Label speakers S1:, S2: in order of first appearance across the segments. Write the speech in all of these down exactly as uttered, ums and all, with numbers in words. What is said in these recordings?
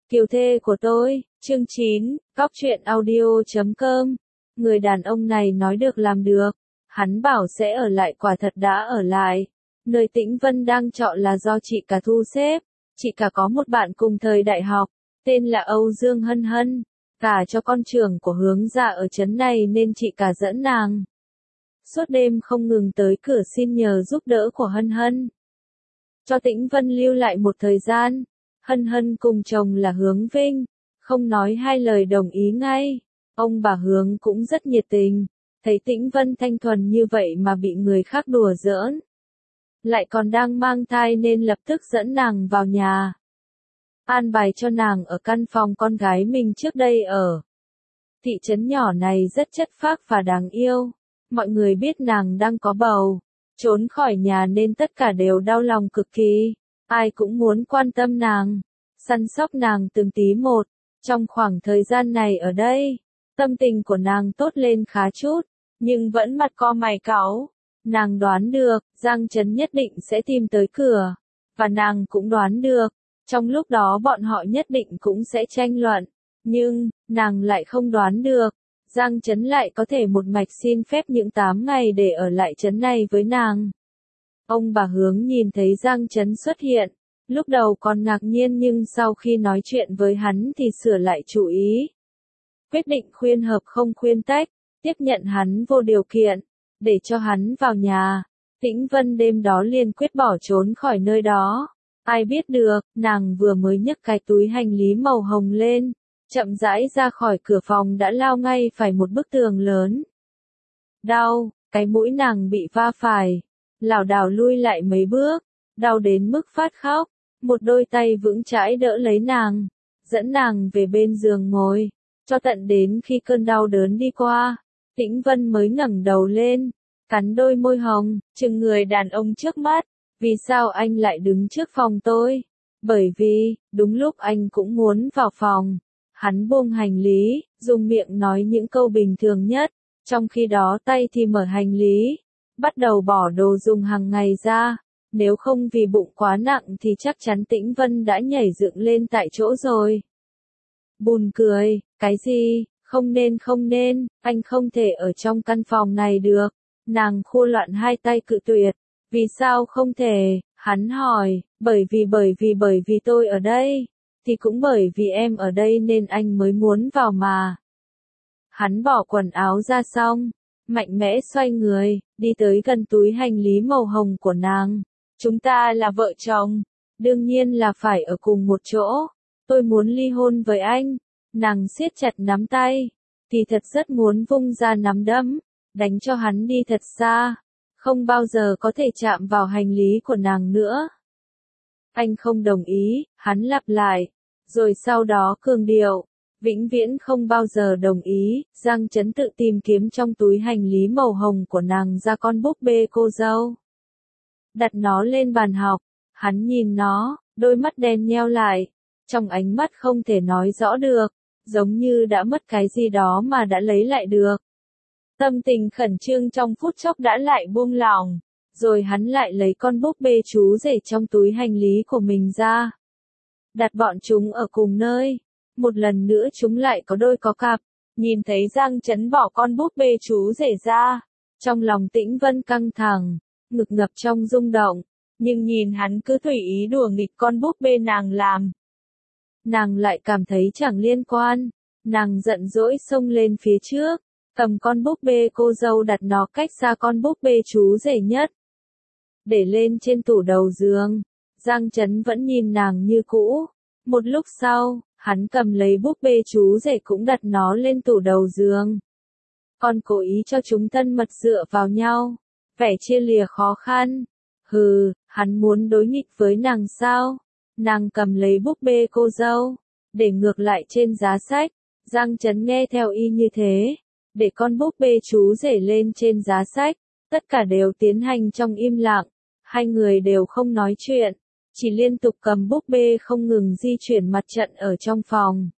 S1: Kiều thê của tôi, chương chín, Cóc truyện audio chấm com. Người đàn ông này nói được làm được. Hắn bảo sẽ ở lại quả thật đã ở lại. Nơi Tĩnh Vân đang chọn là do chị cả thu xếp. Chị cả có một bạn cùng thời đại học, tên là Âu Dương Hân Hân. Cả cho con trưởng của hướng dạ ở trấn này nên chị cả dẫn nàng. Suốt đêm không ngừng tới cửa xin nhờ giúp đỡ của Hân Hân. Cho Tĩnh Vân lưu lại một thời gian. Hân Hân cùng chồng là Hướng Vinh, không nói hai lời đồng ý ngay. Ông bà Hướng cũng rất nhiệt tình, thấy Tĩnh Vân thanh thuần như vậy mà bị người khác đùa giỡn. Lại còn đang mang thai nên lập tức dẫn nàng vào nhà. An bài cho nàng ở căn phòng con gái mình trước đây ở. Thị trấn nhỏ này rất chất phác và đáng yêu. Mọi người biết nàng đang có bầu, trốn khỏi nhà nên tất cả đều đau lòng cực kỳ. Ai cũng muốn quan tâm nàng, săn sóc nàng từng tí một. Trong khoảng thời gian này ở đây, tâm tình của nàng tốt lên khá chút, nhưng vẫn mặt co mày cáu. Nàng đoán được, Giang Trấn nhất định sẽ tìm tới cửa. Và nàng cũng đoán được, trong lúc đó bọn họ nhất định cũng sẽ tranh luận. Nhưng, nàng lại không đoán được, Giang Trấn lại có thể một mạch xin phép những tám ngày để ở lại trấn này với nàng. Ông bà Hướng nhìn thấy Giang Trấn xuất hiện, lúc đầu còn ngạc nhiên nhưng sau khi nói chuyện với hắn thì sửa lại chủ ý. Quyết định khuyên hợp không khuyên tách, tiếp nhận hắn vô điều kiện, để cho hắn vào nhà. Tĩnh Vân đêm đó liền quyết bỏ trốn khỏi nơi đó. Ai biết được, nàng vừa mới nhấc cái túi hành lý màu hồng lên, chậm rãi ra khỏi cửa phòng đã lao ngay phải một bức tường lớn. Đau, cái mũi nàng bị va phải, lảo đảo lui lại mấy bước, đau đến mức phát khóc. Một đôi tay vững chãi đỡ lấy nàng, dẫn nàng về bên giường ngồi, cho tận đến khi cơn đau đớn đi qua, Tĩnh Vân mới ngẩng đầu lên, cắn đôi môi hồng, chừng người đàn ông trước mắt. Vì sao anh lại đứng trước phòng tôi? Bởi vì, đúng lúc anh cũng muốn vào phòng. Hắn buông hành lý, dùng miệng nói những câu bình thường nhất, trong khi đó tay thì mở hành lý, bắt đầu bỏ đồ dùng hàng ngày ra. Nếu không vì bụng quá nặng thì chắc chắn Tĩnh Vân đã nhảy dựng lên tại chỗ rồi. Buồn cười, cái gì, không nên không nên, anh không thể ở trong căn phòng này được. Nàng khua loạn hai tay cự tuyệt. Vì sao không thể? Hắn hỏi, bởi vì bởi vì bởi vì tôi ở đây, thì cũng bởi vì em ở đây nên anh mới muốn vào mà. Hắn bỏ quần áo ra xong, mạnh mẽ xoay người, đi tới gần túi hành lý màu hồng của nàng. Chúng ta là vợ chồng, đương nhiên là phải ở cùng một chỗ. Tôi muốn ly hôn với anh. Nàng siết chặt nắm tay, thì thật rất muốn vung ra nắm đấm, đánh cho hắn đi thật xa, không bao giờ có thể chạm vào hành lý của nàng nữa. Anh không đồng ý, hắn lặp lại, rồi sau đó cường điệu, vĩnh viễn không bao giờ đồng ý. Giang Trấn tự tìm kiếm trong túi hành lý màu hồng của nàng ra con búp bê cô dâu. Đặt nó lên bàn học, hắn nhìn nó, đôi mắt đen nheo lại, trong ánh mắt không thể nói rõ được, giống như đã mất cái gì đó mà đã lấy lại được. Tâm tình khẩn trương trong phút chốc đã lại buông lỏng, rồi hắn lại lấy con búp bê chú rể trong túi hành lý của mình ra. Đặt bọn chúng ở cùng nơi, một lần nữa chúng lại có đôi có cặp, nhìn thấy Giang Trấn bỏ con búp bê chú rể ra, trong lòng Tĩnh Vân căng thẳng, ngực ngập trong rung động, nhưng nhìn hắn cứ tùy ý đùa nghịch con búp bê nàng làm. Nàng lại cảm thấy chẳng liên quan, nàng giận dỗi xông lên phía trước, cầm con búp bê cô dâu đặt nó cách xa con búp bê chú rể nhất. Để lên trên tủ đầu giường, Giang Trấn vẫn nhìn nàng như cũ. Một lúc sau, hắn cầm lấy búp bê chú rể cũng đặt nó lên tủ đầu giường. Còn cố ý cho chúng thân mật dựa vào nhau, vẻ chia lìa khó khăn. Hừ, hắn muốn đối nghịch với nàng sao? Nàng cầm lấy búp bê cô dâu, để ngược lại trên giá sách. Giang Trấn nghe theo y như thế, để con búp bê chú rể lên trên giá sách. Tất cả đều tiến hành trong im lặng, hai người đều không nói chuyện, chỉ liên tục cầm búp bê không ngừng di chuyển mặt trận ở trong phòng.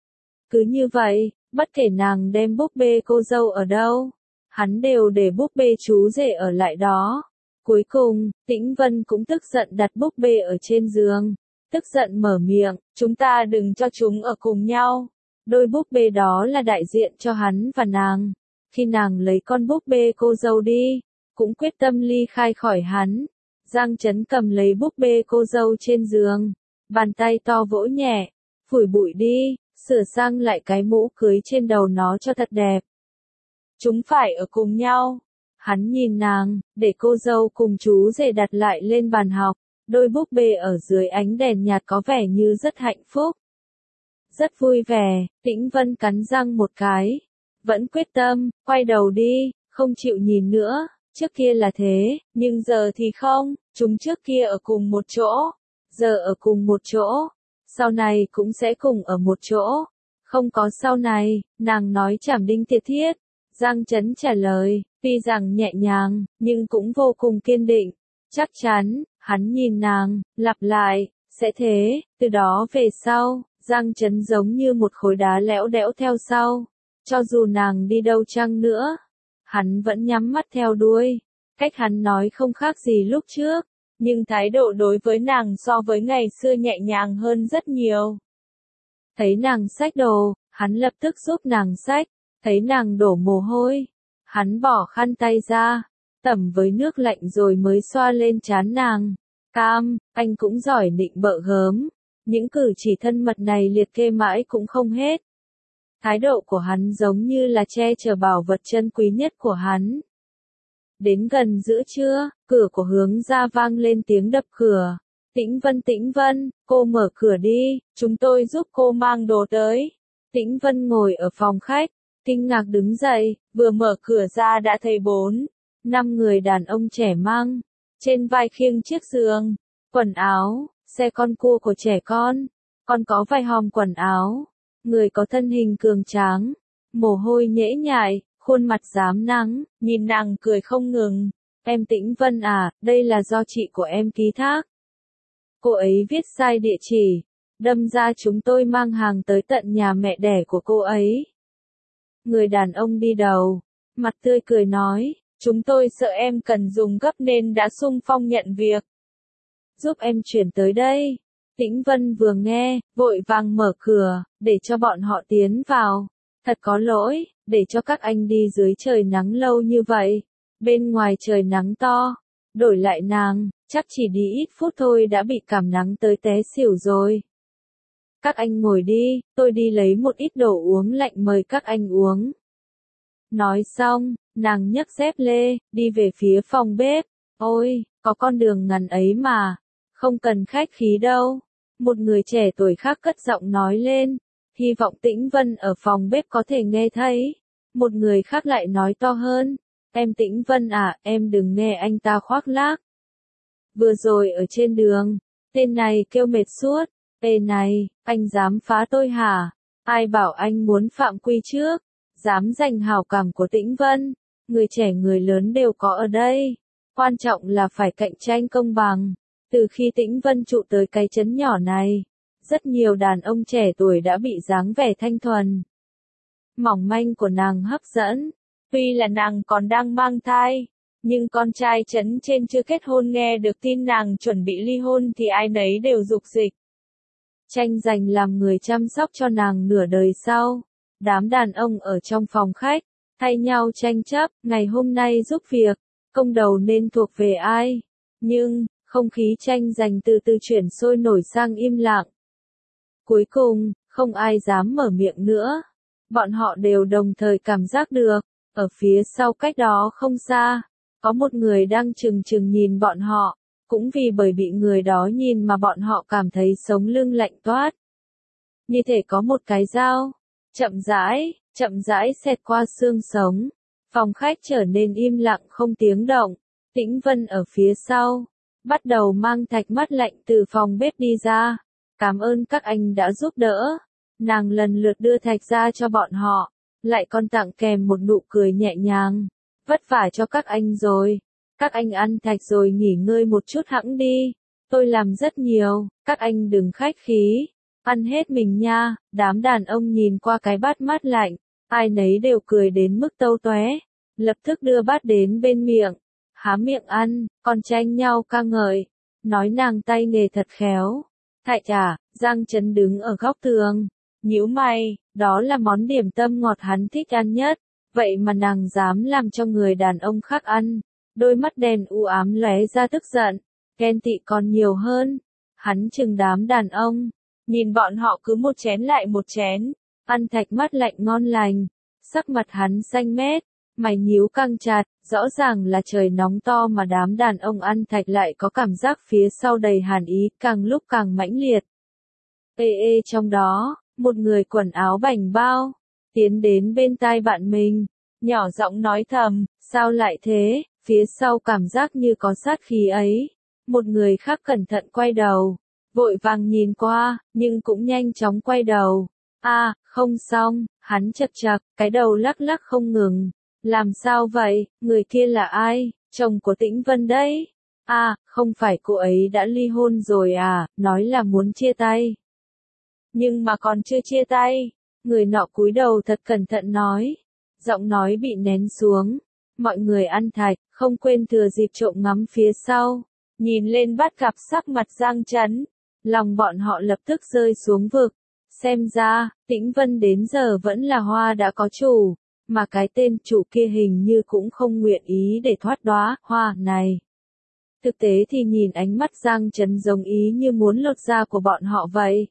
S1: Cứ như vậy, bất kể nàng đem búp bê cô dâu ở đâu, hắn đều để búp bê chú rể ở lại đó. Cuối cùng, Tĩnh Vân cũng tức giận đặt búp bê ở trên giường. tức giận mở miệng, chúng ta đừng cho chúng ở cùng nhau. Đôi búp bê đó là đại diện cho hắn và nàng. Khi nàng lấy con búp bê cô dâu đi, cũng quyết tâm ly khai khỏi hắn. Giang Chấn cầm lấy búp bê cô dâu trên giường, bàn tay to vỗ nhẹ, phủi bụi đi, sửa sang lại cái mũ cưới trên đầu nó cho thật đẹp. Chúng phải ở cùng nhau. Hắn nhìn nàng, để cô dâu cùng chú rể đặt lại lên bàn học. Đôi búp bê ở dưới ánh đèn nhạt có vẻ như rất hạnh phúc. Rất vui vẻ, Tĩnh Vân cắn răng một cái. Vẫn quyết tâm, quay đầu đi, không chịu nhìn nữa. Trước kia là thế, nhưng giờ thì không. Chúng trước kia ở cùng một chỗ, giờ ở cùng một chỗ. Sau này cũng sẽ cùng ở một chỗ. Không có sau này, nàng nói chảm đinh tiệt thiết. Giang Chấn trả lời, tuy rằng nhẹ nhàng, nhưng cũng vô cùng kiên định. Chắc chắn, hắn nhìn nàng, lặp lại, sẽ thế, từ đó về sau, Giang Chấn giống như một khối đá lẽo đẽo theo sau. Cho dù nàng đi đâu chăng nữa, hắn vẫn nhắm mắt theo đuôi. Cách hắn nói không khác gì lúc trước, nhưng thái độ đối với nàng so với ngày xưa nhẹ nhàng hơn rất nhiều. Thấy nàng xách đồ, hắn lập tức giúp nàng xách. Thấy nàng đổ mồ hôi, hắn bỏ khăn tay ra, tẩm với nước lạnh rồi mới xoa lên trán nàng. Cam, anh cũng giỏi nịnh bợ gớm. Những cử chỉ thân mật này liệt kê mãi cũng không hết. Thái độ của hắn giống như là che chở bảo vật chân quý nhất của hắn. Đến gần giữa trưa, cửa của hướng ra vang lên tiếng đập cửa. Tĩnh Vân, Tĩnh Vân, cô mở cửa đi, chúng tôi giúp cô mang đồ tới. Tĩnh Vân ngồi ở phòng khách, kinh ngạc đứng dậy, vừa mở cửa ra đã thấy bốn, năm người đàn ông trẻ mang, trên vai khiêng chiếc giường, quần áo, xe con cua của trẻ con, còn có vài hòm quần áo, người có thân hình cường tráng, mồ hôi nhễ nhại, khuôn mặt rám nắng, nhìn nàng cười không ngừng. Em Tĩnh Vân à, đây là do chị của em ký thác. Cô ấy viết sai địa chỉ, đâm ra chúng tôi mang hàng tới tận nhà mẹ đẻ của cô ấy. Người đàn ông đi đầu, mặt tươi cười nói, chúng tôi sợ em cần dùng gấp nên đã xung phong nhận việc. Giúp em chuyển tới đây. Tĩnh Vân vừa nghe, vội vàng mở cửa, để cho bọn họ tiến vào. Thật có lỗi, để cho các anh đi dưới trời nắng lâu như vậy. Bên ngoài trời nắng to, đổi lại nàng, chắc chỉ đi ít phút thôi đã bị cảm nắng tới té xỉu rồi. Các anh ngồi đi, tôi đi lấy một ít đồ uống lạnh mời các anh uống. Nói xong, nàng nhấc dép lê, đi về phía phòng bếp. Ôi, có con đường ngắn ấy mà, không cần khách khí đâu. Một người trẻ tuổi khác cất giọng nói lên, hy vọng Tĩnh Vân ở phòng bếp có thể nghe thấy. Một người khác lại nói to hơn, em Tĩnh Vân à, em đừng nghe anh ta khoác lác. Vừa rồi ở trên đường, tên này kêu mệt suốt. Ê này, anh dám phá tôi hả? Ai bảo anh muốn phạm quy trước? Dám giành hảo cảm của Tĩnh Vân? Người trẻ người lớn đều có ở đây. Quan trọng là phải cạnh tranh công bằng. Từ khi Tĩnh Vân trụ tới cái trấn nhỏ này, rất nhiều đàn ông trẻ tuổi đã bị dáng vẻ thanh thuần, mỏng manh của nàng hấp dẫn. Tuy là nàng còn đang mang thai, nhưng con trai trấn trên chưa kết hôn nghe được tin nàng chuẩn bị ly hôn thì ai nấy đều dục dịch. Tranh giành làm người chăm sóc cho nàng nửa đời sau. Đám đàn ông ở trong phòng khách, thay nhau tranh chấp, ngày hôm nay giúp việc, công đầu nên thuộc về ai. Nhưng, không khí tranh giành từ từ chuyển sôi nổi sang im lặng. Cuối cùng, không ai dám mở miệng nữa. Bọn họ đều đồng thời cảm giác được, ở phía sau cách đó không xa, có một người đang chừng chừng nhìn bọn họ. Cũng vì bởi bị người đó nhìn mà bọn họ cảm thấy sống lưng lạnh toát. Như thể có một cái dao, chậm rãi, chậm rãi xẹt qua xương sống. Phòng khách trở nên im lặng không tiếng động. Tĩnh Vân ở phía sau, bắt đầu mang thạch mắt lạnh từ phòng bếp đi ra. Cảm ơn các anh đã giúp đỡ. Nàng lần lượt đưa thạch ra cho bọn họ, lại còn tặng kèm một nụ cười nhẹ nhàng. Vất vả cho các anh rồi. Các anh ăn thạch rồi nghỉ ngơi một chút hẵng đi. Tôi làm rất nhiều, các anh đừng khách khí. Ăn hết mình nha. Đám đàn ông nhìn qua cái bát mát lạnh, ai nấy đều cười đến mức tâu tóe. Lập tức đưa bát đến bên miệng, há miệng ăn, còn tranh nhau ca ngợi. Nói nàng tay nghề thật khéo. Thạch à, Giang Chấn đứng ở góc tường, nhíu mày, đó là món điểm tâm ngọt hắn thích ăn nhất, vậy mà nàng dám làm cho người đàn ông khác ăn. Đôi mắt đen u ám lóe ra tức giận, ghen tị còn nhiều hơn. Hắn chừng đám đàn ông, nhìn bọn họ cứ một chén lại một chén, ăn thạch mát lạnh ngon lành, sắc mặt hắn xanh mét, mày nhíu căng chặt, rõ ràng là trời nóng to mà đám đàn ông ăn thạch lại có cảm giác phía sau đầy hàn ý, càng lúc càng mãnh liệt. Ê ê trong đó, một người quần áo bảnh bao, tiến đến bên tai bạn mình, nhỏ giọng nói thầm, sao lại thế, phía sau cảm giác như có sát khí ấy. Một người khác cẩn thận quay đầu, vội vàng nhìn qua, nhưng cũng nhanh chóng quay đầu. A, à, không xong, hắn chật chật, cái đầu lắc lắc không ngừng. Làm sao vậy, người kia là ai, chồng của Tĩnh Vân đấy. A, à, không phải cô ấy đã ly hôn rồi à, nói là muốn chia tay. Nhưng mà còn chưa chia tay, người nọ cúi đầu thật cẩn thận nói. Giọng nói bị nén xuống, mọi người ăn thạch, không quên thừa dịp trộm ngắm phía sau. Nhìn lên bắt gặp sắc mặt Giang Chấn, lòng bọn họ lập tức rơi xuống vực. Xem ra, Tĩnh Vân đến giờ vẫn là hoa đã có chủ, mà cái tên chủ kia hình như cũng không nguyện ý để thoát đóa hoa này. Thực tế thì nhìn ánh mắt Giang Chấn giống ý như muốn lột da của bọn họ vậy.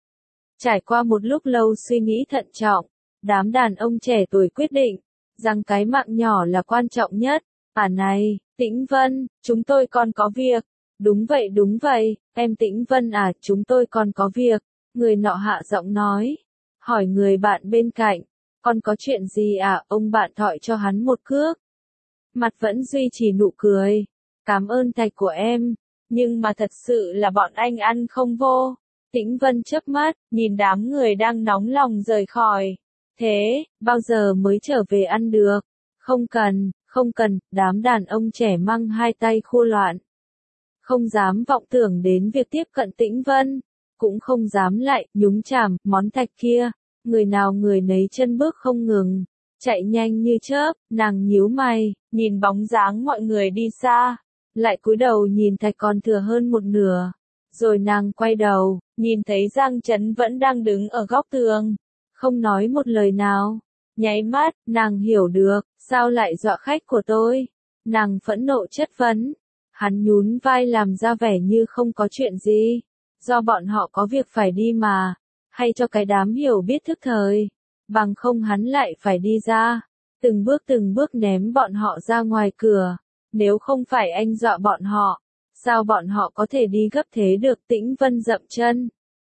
S1: Trải qua một lúc lâu suy nghĩ thận trọng, đám đàn ông trẻ tuổi quyết định rằng cái mạng nhỏ là quan trọng nhất. À này, Tĩnh Vân, chúng tôi còn có việc. Đúng vậy đúng vậy, em Tĩnh Vân à, chúng tôi còn có việc. Người nọ hạ giọng nói. Hỏi người bạn bên cạnh, còn có chuyện gì à, ông bạn thọi cho hắn một cước. Mặt vẫn duy trì nụ cười. Cảm ơn thạch của em, nhưng mà thật sự là bọn anh ăn không vô. Tĩnh Vân chớp mắt, nhìn đám người đang nóng lòng rời khỏi. Thế, bao giờ mới trở về ăn được? Không cần, không cần, đám đàn ông trẻ măng hai tay khua loạn. Không dám vọng tưởng đến việc tiếp cận Tĩnh Vân, cũng không dám lại, nhúng chàm, món thạch kia. Người nào người nấy chân bước không ngừng, chạy nhanh như chớp, nàng nhíu mày, nhìn bóng dáng mọi người đi xa. Lại cúi đầu nhìn thạch còn thừa hơn một nửa. Rồi nàng quay đầu, nhìn thấy Giang Chấn vẫn đang đứng ở góc tường. Không nói một lời nào. Nháy mắt, nàng hiểu được, sao lại dọa khách của tôi. Nàng phẫn nộ chất vấn. Hắn nhún vai làm ra vẻ như không có chuyện gì. Do bọn họ có việc phải đi mà. Hay cho cái đám hiểu biết thức thời. Bằng không hắn lại phải đi ra. Từng bước từng bước ném bọn họ ra ngoài cửa. Nếu không phải anh dọa bọn họ, sao bọn họ có thể đi gấp thế được? Tĩnh Vân dậm chân.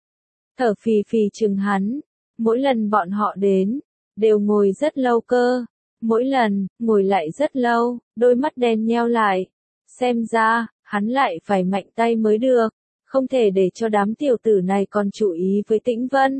S1: Thở phì phì chừng hắn. Mỗi lần bọn họ đến, đều ngồi rất lâu cơ. Mỗi lần, ngồi lại rất lâu, đôi mắt đen nheo lại. Xem ra, hắn lại phải mạnh tay mới được. Không thể để cho đám tiểu tử này còn chú ý với Tĩnh Vân.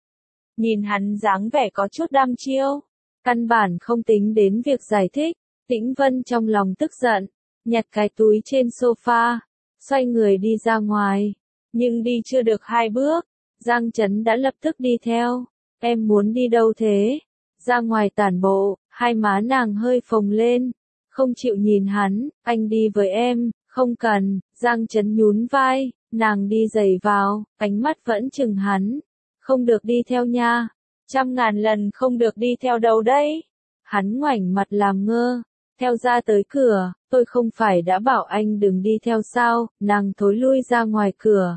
S1: Nhìn hắn dáng vẻ có chút đăm chiêu. Căn bản không tính đến việc giải thích. Tĩnh Vân trong lòng tức giận. Nhặt cái túi trên sofa. Xoay người đi ra ngoài. Nhưng đi chưa được hai bước. Giang Chấn đã lập tức đi theo. Em muốn đi đâu thế? Ra ngoài tản bộ. Hai má nàng hơi phồng lên. Không chịu nhìn hắn. Anh đi với em. Không cần. Giang Chấn nhún vai. Nàng đi giày vào. Ánh mắt vẫn chừng hắn. Không được đi theo nha. Trăm ngàn lần không được đi theo đâu đấy. Hắn ngoảnh mặt làm ngơ. Theo ra tới cửa. Tôi không phải đã bảo anh đừng đi theo sao? Nàng thối lui ra ngoài cửa.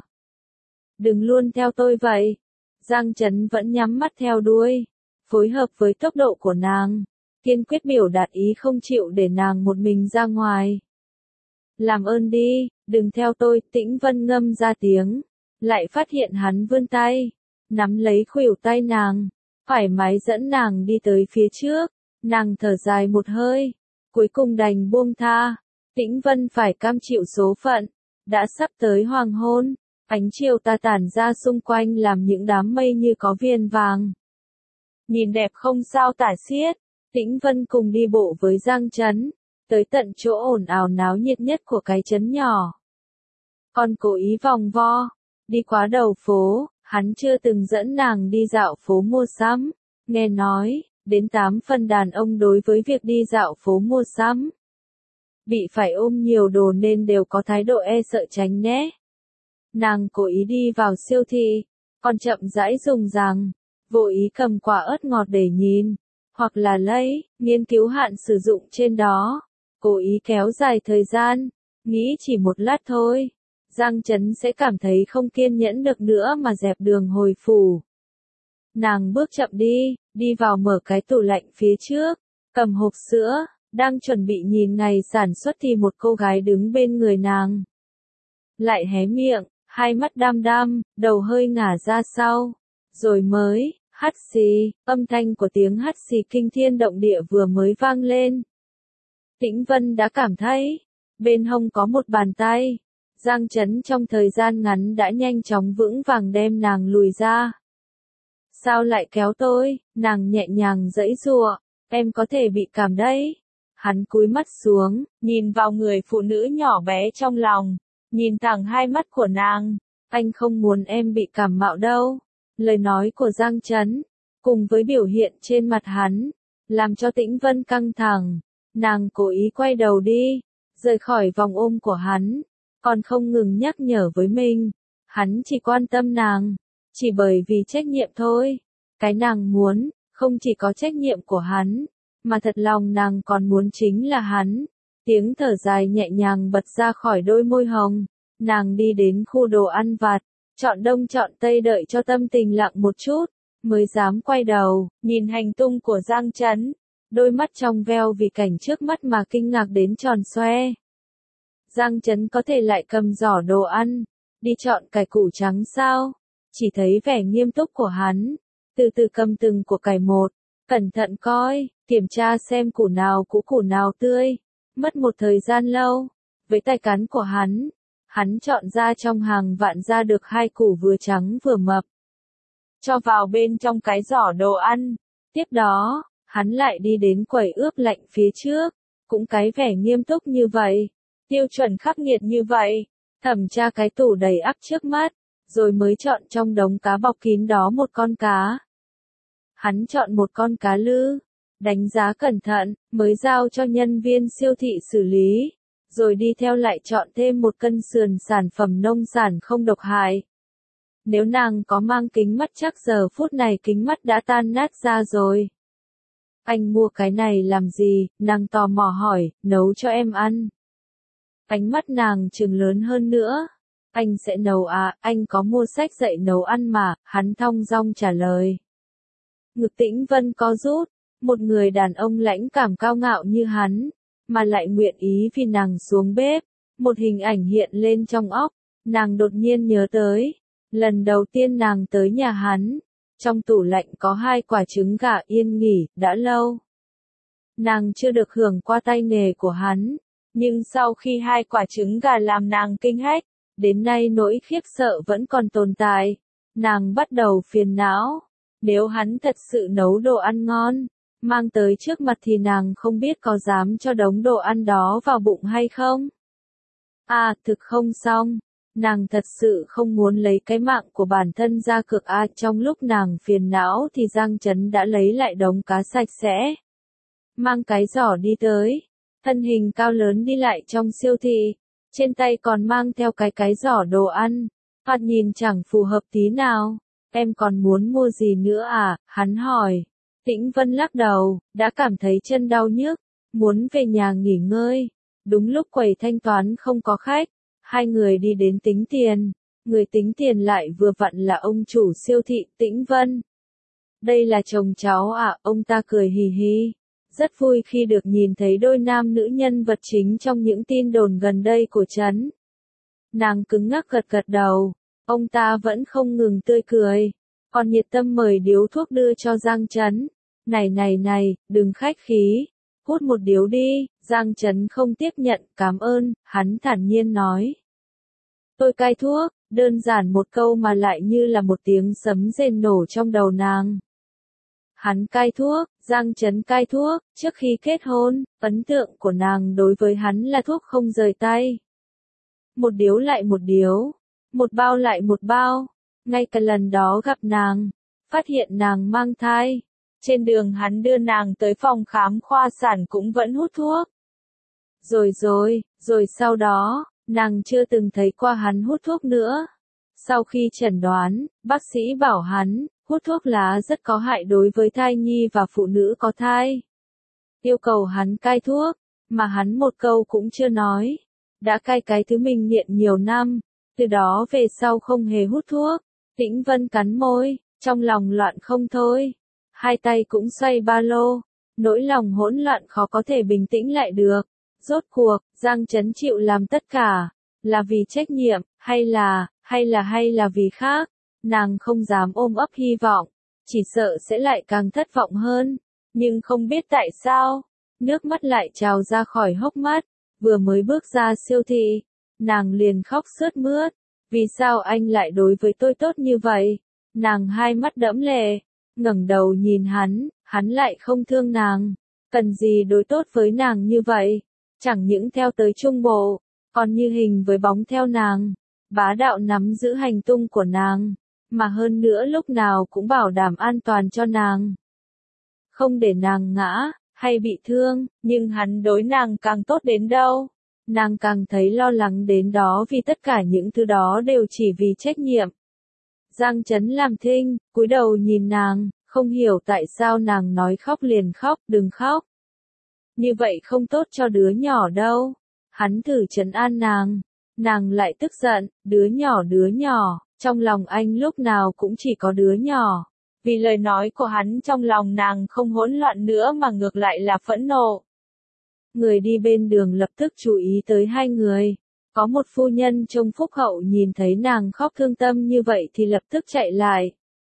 S1: Đừng luôn theo tôi vậy. Giang Chấn vẫn nhắm mắt theo đuôi. Phối hợp với tốc độ của nàng. Kiên quyết biểu đạt ý không chịu để nàng một mình ra ngoài. Làm ơn đi, đừng theo tôi. Tĩnh Vân ngâm ra tiếng. Lại phát hiện hắn vươn tay. Nắm lấy khuỷu tay nàng. Thoải mái dẫn nàng đi tới phía trước. Nàng thở dài một hơi. Cuối cùng đành buông tha. Tĩnh Vân phải cam chịu số phận. Đã sắp tới hoàng hôn. Ánh chiều tà tản ra xung quanh làm những đám mây như có viền vàng. Nhìn đẹp không sao tả xiết. Tĩnh Vân cùng đi bộ với Giang Chấn. Tới tận chỗ ồn ào náo nhiệt nhất của cái trấn nhỏ. Còn cố ý vòng vo. Đi qua đầu phố. Hắn chưa từng dẫn nàng đi dạo phố mua sắm. Nghe nói, đến tám phần đàn ông đối với việc đi dạo phố mua sắm. Bị phải ôm nhiều đồ nên đều có thái độ e sợ tránh né. Nàng cố ý đi vào siêu thị, còn chậm rãi dùng rằng, vô ý cầm quả ớt ngọt để nhìn, hoặc là lấy, nghiên cứu hạn sử dụng trên đó, cố ý kéo dài thời gian, nghĩ chỉ một lát thôi, Giang Chấn sẽ cảm thấy không kiên nhẫn được nữa mà dẹp đường hồi phủ. Nàng bước chậm đi, đi vào mở cái tủ lạnh phía trước, cầm hộp sữa, đang chuẩn bị nhìn ngày sản xuất thì một cô gái đứng bên người nàng. Lại hé miệng, hai mắt đăm đăm, đầu hơi ngả ra sau, rồi mới, hắt xì, âm thanh của tiếng hắt xì kinh thiên động địa vừa mới vang lên. Tĩnh Vân đã cảm thấy, bên hông có một bàn tay, Giang Chấn trong thời gian ngắn đã nhanh chóng vững vàng đem nàng lùi ra. Sao lại kéo tôi, nàng nhẹ nhàng giãy giụa, em có thể bị cảm đấy. Hắn cúi mắt xuống, nhìn vào người phụ nữ nhỏ bé trong lòng, nhìn thẳng hai mắt của nàng, anh không muốn em bị cảm mạo đâu. Lời nói của Giang Chấn, cùng với biểu hiện trên mặt hắn, làm cho Tĩnh Vân căng thẳng, nàng cố ý quay đầu đi, rời khỏi vòng ôm của hắn, còn không ngừng nhắc nhở với mình, hắn chỉ quan tâm nàng, chỉ bởi vì trách nhiệm thôi. Cái nàng muốn, không chỉ có trách nhiệm của hắn, mà thật lòng nàng còn muốn chính là hắn. Tiếng thở dài nhẹ nhàng bật ra khỏi đôi môi hồng, nàng đi đến khu đồ ăn vặt, chọn đông chọn tây đợi cho tâm tình lặng một chút, mới dám quay đầu, nhìn hành tung của Giang Chấn, đôi mắt trong veo vì cảnh trước mắt mà kinh ngạc đến tròn xoe. Giang Chấn có thể lại cầm giỏ đồ ăn, đi chọn cải củ trắng sao? Chỉ thấy vẻ nghiêm túc của hắn, từ từ cầm từng của cải một, cẩn thận coi, kiểm tra xem củ nào cũ củ nào tươi, mất một thời gian lâu, với tay cán của hắn, hắn chọn ra trong hàng vạn ra được hai củ vừa trắng vừa mập, cho vào bên trong cái giỏ đồ ăn. Tiếp đó, hắn lại đi đến quầy ướp lạnh phía trước, cũng cái vẻ nghiêm túc như vậy, tiêu chuẩn khắc nghiệt như vậy, thẩm tra cái tủ đầy ắp trước mắt, rồi mới chọn trong đống cá bọc kín đó một con cá. Hắn chọn một con cá lư, đánh giá cẩn thận, mới giao cho nhân viên siêu thị xử lý, rồi đi theo lại chọn thêm một cân sườn sản phẩm nông sản không độc hại. Nếu nàng có mang kính mắt chắc giờ phút này kính mắt đã tan nát ra rồi. Anh mua cái này làm gì? Nàng tò mò hỏi, nấu cho em ăn. Ánh mắt nàng trừng lớn hơn nữa. Anh sẽ nấu à, anh có mua sách dạy nấu ăn mà, hắn thong dong trả lời. Ngực Tĩnh Vân co rút, một người đàn ông lãnh cảm cao ngạo như hắn, mà lại nguyện ý vì nàng xuống bếp, một hình ảnh hiện lên trong óc, nàng đột nhiên nhớ tới, lần đầu tiên nàng tới nhà hắn, trong tủ lạnh có hai quả trứng gà yên nghỉ, đã lâu. Nàng chưa được hưởng qua tay nghề của hắn, nhưng sau khi hai quả trứng gà làm nàng kinh hách, đến nay nỗi khiếp sợ vẫn còn tồn tại, nàng bắt đầu phiền não, nếu hắn thật sự nấu đồ ăn ngon, mang tới trước mặt thì nàng không biết có dám cho đống đồ ăn đó vào bụng hay không. À, thực không xong, nàng thật sự không muốn lấy cái mạng của bản thân ra cược à, trong lúc nàng phiền não thì Giang Chấn đã lấy lại đống cá sạch sẽ, mang cái giỏ đi tới, thân hình cao lớn đi lại trong siêu thị, trên tay còn mang theo cái cái giỏ đồ ăn, thoạt nhìn chẳng phù hợp tí nào. Em còn muốn mua gì nữa à? Hắn hỏi. Tĩnh Vân lắc đầu, đã cảm thấy chân đau nhức, muốn về nhà nghỉ ngơi. Đúng lúc quầy thanh toán không có khách, hai người đi đến tính tiền, người tính tiền lại vừa vặn là ông chủ siêu thị Tĩnh Vân. Đây là chồng cháu à? Ông ta cười hì hì, rất vui khi được nhìn thấy đôi nam nữ nhân vật chính trong những tin đồn gần đây của trấn. Nàng cứng ngắc gật gật đầu. Ông ta vẫn không ngừng tươi cười, còn nhiệt tâm mời điếu thuốc đưa cho Giang Chấn. Này này này, đừng khách khí, hút một điếu đi. Giang Chấn không tiếp nhận, cảm ơn, hắn thản nhiên nói. Tôi cai thuốc, đơn giản một câu mà lại như là một tiếng sấm rền nổ trong đầu nàng. Hắn cai thuốc, Giang Chấn cai thuốc, trước khi kết hôn, ấn tượng của nàng đối với hắn là thuốc không rời tay. Một điếu lại một điếu. Một bao lại một bao, ngay cả lần đó gặp nàng, phát hiện nàng mang thai, trên đường hắn đưa nàng tới phòng khám khoa sản cũng vẫn hút thuốc. Rồi rồi, rồi sau đó, nàng chưa từng thấy qua hắn hút thuốc nữa. Sau khi chẩn đoán, bác sĩ bảo hắn, hút thuốc lá rất có hại đối với thai nhi và phụ nữ có thai. Yêu cầu hắn cai thuốc, mà hắn một câu cũng chưa nói. Đã cai cái thứ mình nghiện nhiều năm, từ đó về sau không hề hút thuốc. Tĩnh Vân cắn môi, trong lòng loạn không thôi. Hai tay cũng xoay ba lô, nỗi lòng hỗn loạn khó có thể bình tĩnh lại được. Rốt cuộc, Giang Chấn chịu làm tất cả, là vì trách nhiệm, hay là, hay là hay là vì khác. Nàng không dám ôm ấp hy vọng, chỉ sợ sẽ lại càng thất vọng hơn. Nhưng không biết tại sao, nước mắt lại trào ra khỏi hốc mắt. Vừa mới bước ra siêu thị, nàng liền khóc sướt mướt. Vì sao anh lại đối với tôi tốt như vậy? Nàng hai mắt đẫm lệ, ngẩng đầu nhìn hắn, hắn lại không thương nàng. Cần gì đối tốt với nàng như vậy? Chẳng những theo tới Trung Bộ, còn như hình với bóng theo nàng, bá đạo nắm giữ hành tung của nàng, mà hơn nữa lúc nào cũng bảo đảm an toàn cho nàng. Không để nàng ngã, hay bị thương, nhưng hắn đối nàng càng tốt đến đâu. Nàng càng thấy lo lắng đến đó vì tất cả những thứ đó đều chỉ vì trách nhiệm. Giang Chấn làm thinh, cúi đầu nhìn nàng, không hiểu tại sao nàng nói khóc liền khóc, đừng khóc. Như vậy không tốt cho đứa nhỏ đâu. Hắn thử trấn an nàng, nàng lại tức giận, đứa nhỏ đứa nhỏ, trong lòng anh lúc nào cũng chỉ có đứa nhỏ. Vì lời nói của hắn trong lòng nàng không hỗn loạn nữa mà ngược lại là phẫn nộ. Người đi bên đường lập tức chú ý tới hai người. Có một phu nhân trông phúc hậu nhìn thấy nàng khóc thương tâm như vậy thì lập tức chạy lại.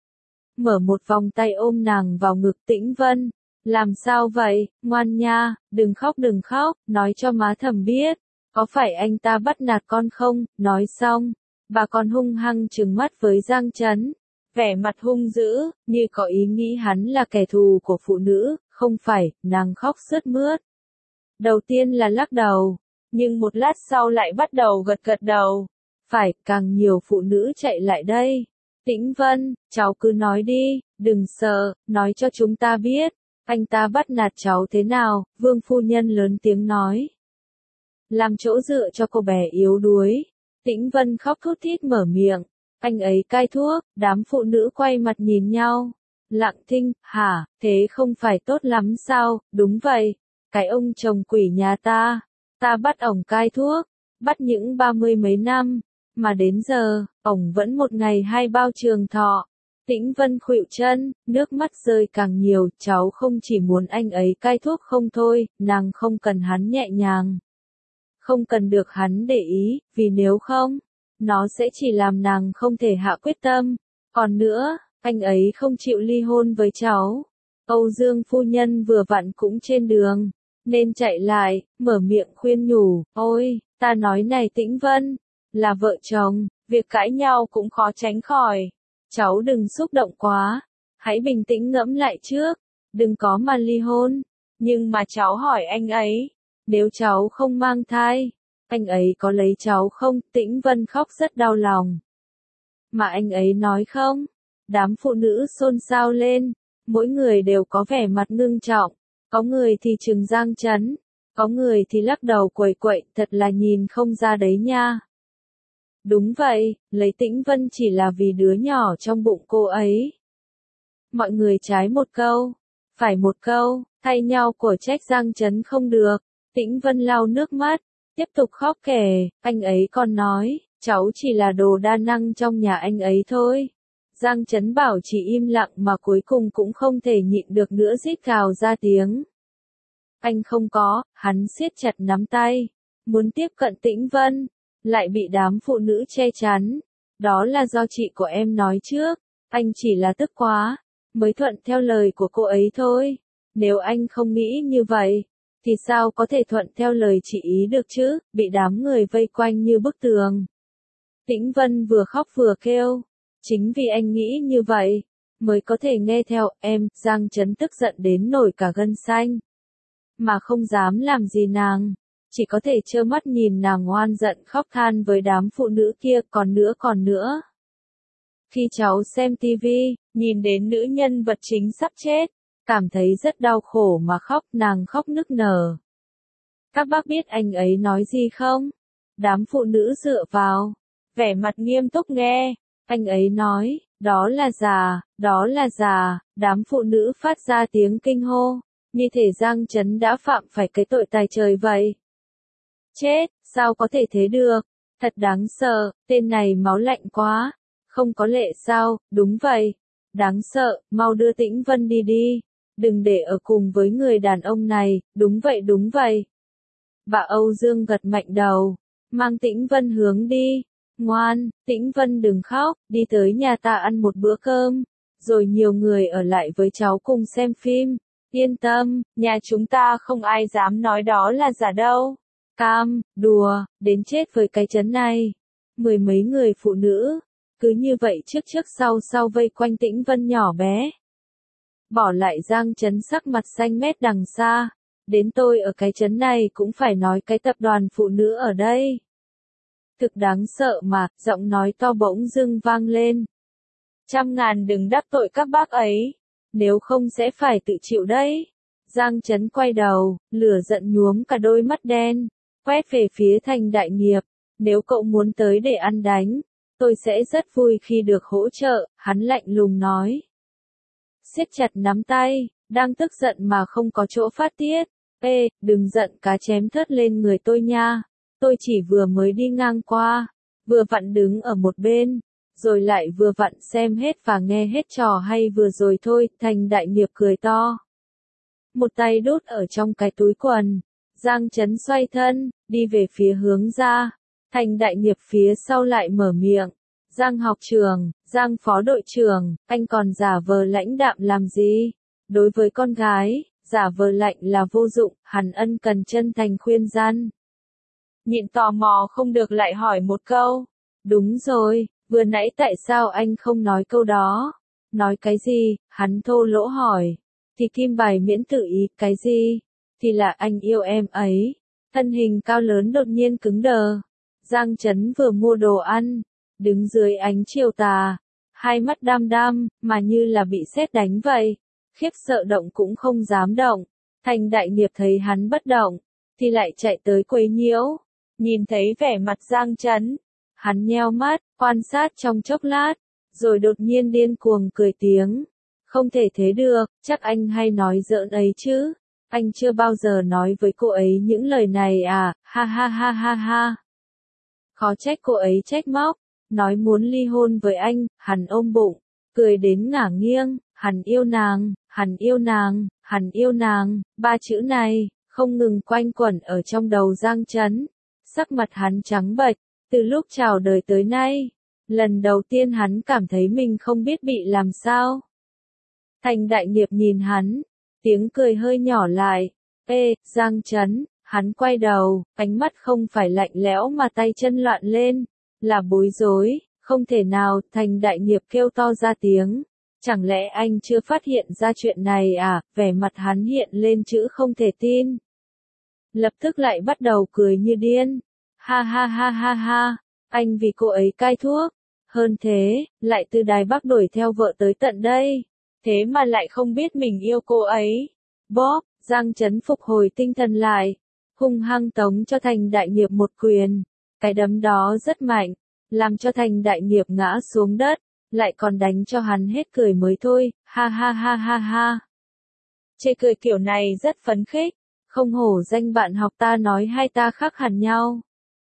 S1: Mở một vòng tay ôm nàng vào ngực. Tĩnh Vân, làm sao vậy, ngoan nha, đừng khóc đừng khóc, nói cho má Thẩm biết. Có phải anh ta bắt nạt con không? Nói xong, bà còn hung hăng trừng mắt với Giang Chấn. Vẻ mặt hung dữ, như có ý nghĩ hắn là kẻ thù của phụ nữ. Không phải, nàng khóc sướt mướt. Đầu tiên là lắc đầu, nhưng một lát sau lại bắt đầu gật gật đầu. Phải, càng nhiều phụ nữ chạy lại đây. Tĩnh Vân, cháu cứ nói đi, đừng sợ, nói cho chúng ta biết. Anh ta bắt nạt cháu thế nào? Vương phu nhân lớn tiếng nói. Làm chỗ dựa cho cô bé yếu đuối. Tĩnh Vân khóc thút thít mở miệng. Anh ấy cai thuốc, đám phụ nữ quay mặt nhìn nhau. Lặng thinh, hả, thế không phải tốt lắm sao? Đúng vậy. Cái ông chồng quỷ nhà ta, ta bắt ổng cai thuốc, bắt những ba mươi mấy năm, mà đến giờ, ổng vẫn một ngày hai bao trường thọ. Tĩnh Vân khuỵu chân, nước mắt rơi càng nhiều, cháu không chỉ muốn anh ấy cai thuốc không thôi, nàng không cần hắn nhẹ nhàng. Không cần được hắn để ý, vì nếu không, nó sẽ chỉ làm nàng không thể hạ quyết tâm. Còn nữa, anh ấy không chịu ly hôn với cháu. Âu Dương phu nhân vừa vặn cũng trên đường, nên chạy lại, mở miệng khuyên nhủ, ôi, ta nói này Tĩnh Vân, là vợ chồng, việc cãi nhau cũng khó tránh khỏi. Cháu đừng xúc động quá, hãy bình tĩnh ngẫm lại trước, đừng có mà ly hôn. Nhưng mà cháu hỏi anh ấy, nếu cháu không mang thai, anh ấy có lấy cháu không? Tĩnh Vân khóc rất đau lòng. Mà anh ấy nói không? Đám phụ nữ xôn xao lên, mỗi người đều có vẻ mặt ngưng trọng. Có người thì trừng Giang Chấn, có người thì lắc đầu quẩy quậy, thật là nhìn không ra đấy nha. Đúng vậy, lấy Tĩnh Vân chỉ là vì đứa nhỏ trong bụng cô ấy. Mọi người trái một câu, phải một câu, thay nhau của trách Giang Chấn không được. Tĩnh Vân lau nước mắt, tiếp tục khóc kể, anh ấy còn nói, cháu chỉ là đồ đa năng trong nhà anh ấy thôi. Giang Chấn bảo chỉ im lặng mà cuối cùng cũng không thể nhịn được nữa rít gào ra tiếng. Anh không có, hắn siết chặt nắm tay, muốn tiếp cận Tĩnh Vân, lại bị đám phụ nữ che chắn. Đó là do chị của em nói trước, anh chỉ là tức quá, mới thuận theo lời của cô ấy thôi. Nếu anh không nghĩ như vậy, thì sao có thể thuận theo lời chị ý được chứ, bị đám người vây quanh như bức tường. Tĩnh Vân vừa khóc vừa kêu, chính vì anh nghĩ như vậy, mới có thể nghe theo em. Giang Chấn tức giận đến nổi cả gân xanh, mà không dám làm gì nàng, chỉ có thể trơ mắt nhìn nàng oan giận khóc than với đám phụ nữ kia. Còn nữa còn nữa. Khi cháu xem tivi, nhìn đến nữ nhân vật chính sắp chết, cảm thấy rất đau khổ mà khóc, nàng khóc nức nở. Các bác biết anh ấy nói gì không? Đám phụ nữ dựa vào, vẻ mặt nghiêm túc nghe, Anh ấy nói, đó là già, đó là già, đám phụ nữ phát ra tiếng kinh hô, như thể Giang Chấn đã phạm phải cái tội tày trời vậy. Chết, sao có thể thế được, thật đáng sợ, tên này máu lạnh quá, không có lệ sao, đúng vậy, đáng sợ, mau đưa Tĩnh Vân đi đi, đừng để ở cùng với người đàn ông này, đúng vậy đúng vậy. Bà Âu Dương gật mạnh đầu, mang Tĩnh Vân hướng đi. Ngoan, Tĩnh Vân đừng khóc, đi tới nhà ta ăn một bữa cơm, rồi nhiều người ở lại với cháu cùng xem phim. Yên tâm, nhà chúng ta không ai dám nói đó là giả đâu. Cam, đùa, đến chết với cái trấn này. Mười mấy người phụ nữ, cứ như vậy trước trước sau sau vây quanh Tĩnh Vân nhỏ bé. Bỏ lại Giang Chấn sắc mặt xanh mét đằng xa. Đến tôi ở cái trấn này cũng phải nói cái tập đoàn phụ nữ ở đây. Thực đáng sợ mà, giọng nói to bỗng dưng vang lên. Trăm ngàn đừng đắc tội các bác ấy, nếu không sẽ phải tự chịu đấy. Giang Chấn quay đầu, lửa giận nhuốm cả đôi mắt đen, quét về phía Thành Đại Nghiệp. Nếu cậu muốn tới để ăn đánh, tôi sẽ rất vui khi được hỗ trợ, hắn lạnh lùng nói. Siết chặt nắm tay, đang tức giận mà không có chỗ phát tiết. Ê, đừng giận cá chém thớt lên người tôi nha. Tôi chỉ vừa mới đi ngang qua, vừa vặn đứng ở một bên, rồi lại vừa vặn xem hết và nghe hết trò hay vừa rồi thôi. Thành Đại Nghiệp cười to. Một tay đút ở trong cái túi quần. Giang Chấn xoay thân, đi về phía hướng ra. Thành Đại Nghiệp phía sau lại mở miệng. Giang học trưởng, Giang phó đội trưởng, anh còn giả vờ lãnh đạm làm gì? Đối với con gái, giả vờ lạnh là vô dụng, hắn ân cần chân thành khuyên gian. Nhịn tò mò không được lại hỏi một câu. Đúng rồi, vừa nãy tại sao anh không nói câu đó? Nói cái gì? Hắn thô lỗ hỏi. Thì Kim Bài miễn tự ý, cái gì? Thì là anh yêu em ấy. Thân hình cao lớn đột nhiên cứng đờ. Giang Chấn vừa mua đồ ăn, đứng dưới ánh chiều tà, hai mắt đăm đăm, mà như là bị sét đánh vậy. Khiếp sợ động cũng không dám động. Thành Đại Nghiệp thấy hắn bất động, thì lại chạy tới quấy nhiễu. Nhìn thấy vẻ mặt Giang Chấn, hắn nheo mắt, quan sát trong chốc lát, rồi đột nhiên điên cuồng cười tiếng. Không thể thế được, chắc anh hay nói giỡn ấy chứ. Anh chưa bao giờ nói với cô ấy những lời này à, ha ha ha ha ha. Khó trách cô ấy trách móc, nói muốn ly hôn với anh, hắn ôm bụng, cười đến ngả nghiêng, hắn yêu nàng, hắn yêu nàng, hắn yêu nàng, ba chữ này, không ngừng quanh quẩn ở trong đầu Giang Chấn. Sắc mặt hắn trắng bệch, từ lúc chào đời tới nay, lần đầu tiên hắn cảm thấy mình không biết bị làm sao. Thành Đại Nghiệp nhìn hắn, tiếng cười hơi nhỏ lại. Ê, Giang Chấn, hắn quay đầu, ánh mắt không phải lạnh lẽo mà tay chân loạn lên, là bối rối, không thể nào. Thành Đại Nghiệp kêu to ra tiếng. Chẳng lẽ anh chưa phát hiện ra chuyện này à? Vẻ mặt hắn hiện lên chữ không thể tin. Lập tức lại bắt đầu cười như điên. Ha ha ha ha ha, anh vì cô ấy cai thuốc. Hơn thế, lại từ Đài Bắc đuổi theo vợ tới tận đây. Thế mà lại không biết mình yêu cô ấy. Bóp, Giang Chấn phục hồi tinh thần lại. Hung hăng tống cho Thành Đại Nghiệp một quyền. Cái đấm đó rất mạnh, làm cho Thành Đại Nghiệp ngã xuống đất. Lại còn đánh cho hắn hết cười mới thôi. Ha ha ha ha ha. Chê cười kiểu này rất phấn khích. Không hổ danh bạn học ta nói hai ta khác hẳn nhau.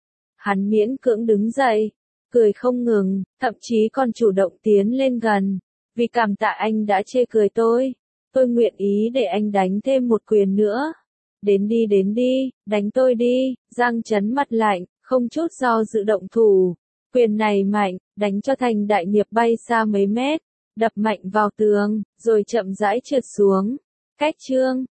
S1: Hắn miễn cưỡng đứng dậy, cười không ngừng, thậm chí còn chủ động tiến lên gần. Vì cảm tạ anh đã chê cười tôi, tôi nguyện ý để anh đánh thêm một quyền nữa. Đến đi đến đi, đánh tôi đi. Giang Chấn mặt lạnh, không chút do dự động thủ. Quyền này mạnh, đánh cho Thành Đại Nghiệp bay xa mấy mét, đập mạnh vào tường, rồi chậm rãi trượt xuống. Cách chương